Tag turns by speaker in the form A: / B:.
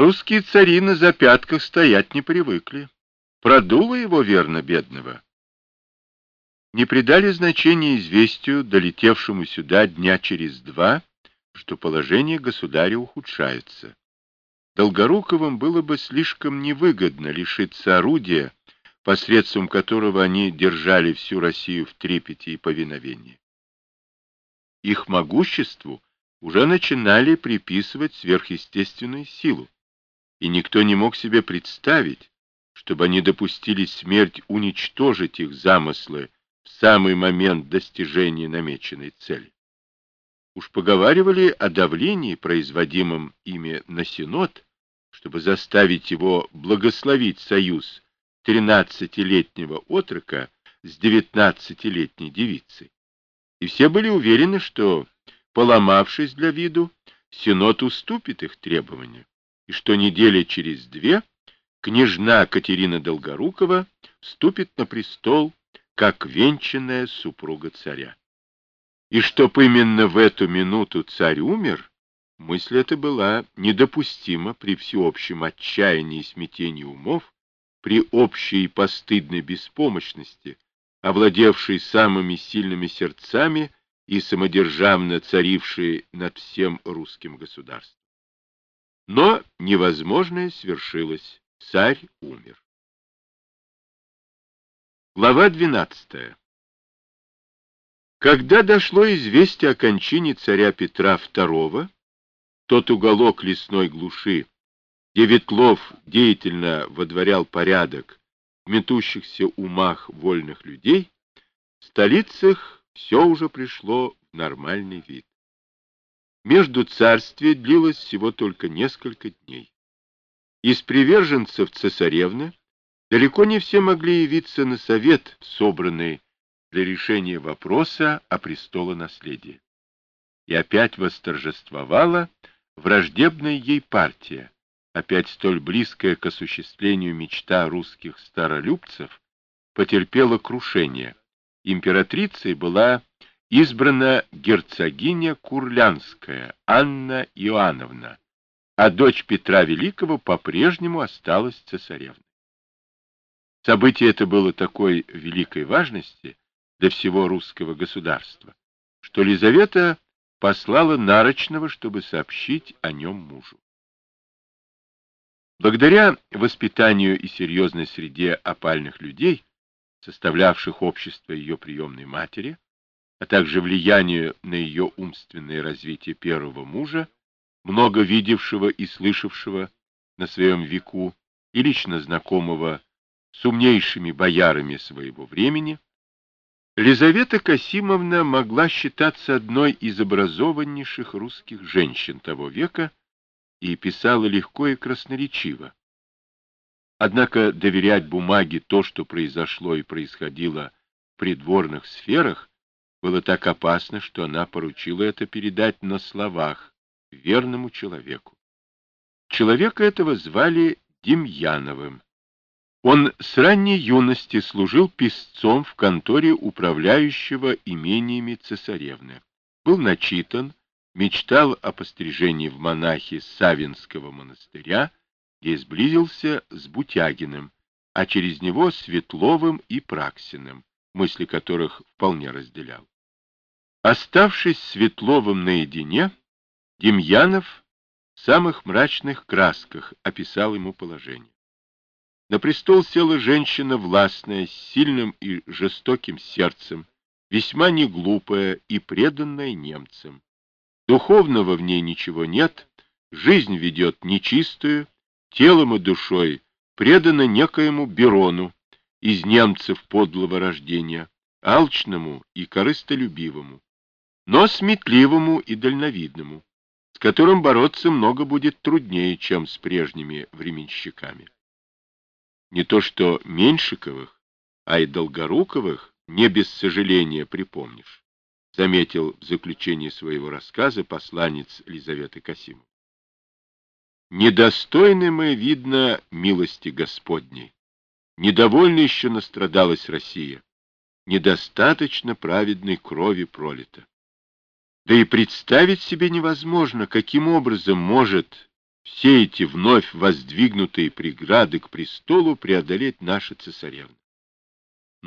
A: Русские цари на запятках стоять не привыкли. Продуло его, верно, бедного. Не придали значения известию, долетевшему сюда дня через два, что положение государя ухудшается. Долгоруковым было бы слишком невыгодно лишиться орудия, посредством которого они держали всю Россию в трепете и повиновении. Их могуществу уже начинали приписывать сверхъестественную силу, и никто не мог себе представить, чтобы они допустили смерть уничтожить их замыслы в самый момент достижения намеченной цели. Уж поговаривали о давлении, производимом ими на Синод, чтобы заставить его благословить союз 13-летнего отрока с 19-летней девицей. И все были уверены, что, поломавшись для виду, Синод уступит их требованию, и что недели через две княжна Катерина Долгорукова вступит на престол как венчанная супруга царя. И чтоб именно в эту минуту царь умер, мысль эта была недопустима при всеобщем отчаянии и смятении умов, при общей и постыдной беспомощности, овладевшей самыми сильными сердцами и самодержавно царившей над всем русским государством. Но невозможное свершилось. Царь умер. Глава 12. Когда дошло известие о кончине царя Петра II, тот уголок лесной глуши, где Ветлов деятельно водворял порядок в метущихся умах вольных людей, в столицах все уже пришло в нормальный вид. Между царствие длилось всего только несколько дней. Из приверженцев цесаревны далеко не все могли явиться на совет, собранный для решения вопроса о престолонаследии. И опять восторжествовала враждебная ей партия, опять столь близкая к осуществлению мечта русских старолюбцев, потерпела крушение. Императрицей была избрана герцогиня Курлянская Анна Иоанновна, а дочь Петра Великого по-прежнему осталась цесаревной. Событие это было такой великой важности для всего русского государства, что Лизавета послала Нарочного, чтобы сообщить о нем мужу. Благодаря воспитанию и серьезной среде опальных людей, составлявших общество ее приемной матери, а также влиянию на ее умственное развитие первого мужа, много видевшего и слышавшего на своем веку и лично знакомого с умнейшими боярами своего времени, Лизавета Касимовна могла считаться одной из образованнейших русских женщин того века и писала легко и красноречиво. Однако доверять бумаге то, что произошло и происходило в придворных сферах, было так опасно, что она поручила это передать на словах верному человеку. Человека этого звали Демьяновым. Он с ранней юности служил писцом в конторе управляющего имениями цесаревны. Был начитан, мечтал о пострижении в монахи Савинского монастыря, где сблизился с Бутягиным, а через него с Ветловым и Праксиным, мысли которых вполне разделял. Оставшись с Ветловым наедине, Демьянов в самых мрачных красках описал ему положение. На престол села женщина властная, с сильным и жестоким сердцем, весьма неглупая и преданная немцам. Духовного в ней ничего нет, жизнь ведет нечистую, телом и душой предана некоему Берону, из немцев подлого рождения, алчному и корыстолюбивому, но сметливому и дальновидному, с которым бороться много будет труднее, чем с прежними временщиками. Не то что Меньшиковых, а и Долгоруковых не без сожаления припомнишь, заметил в заключении своего рассказа посланец Лизаветы Касимовны. Недостойны мы, видно, милости Господней. Недовольно еще настрадалась Россия. Недостаточно праведной крови пролито. Да и представить себе невозможно, каким образом может все эти вновь воздвигнутые преграды к престолу преодолеть наша цесаревна.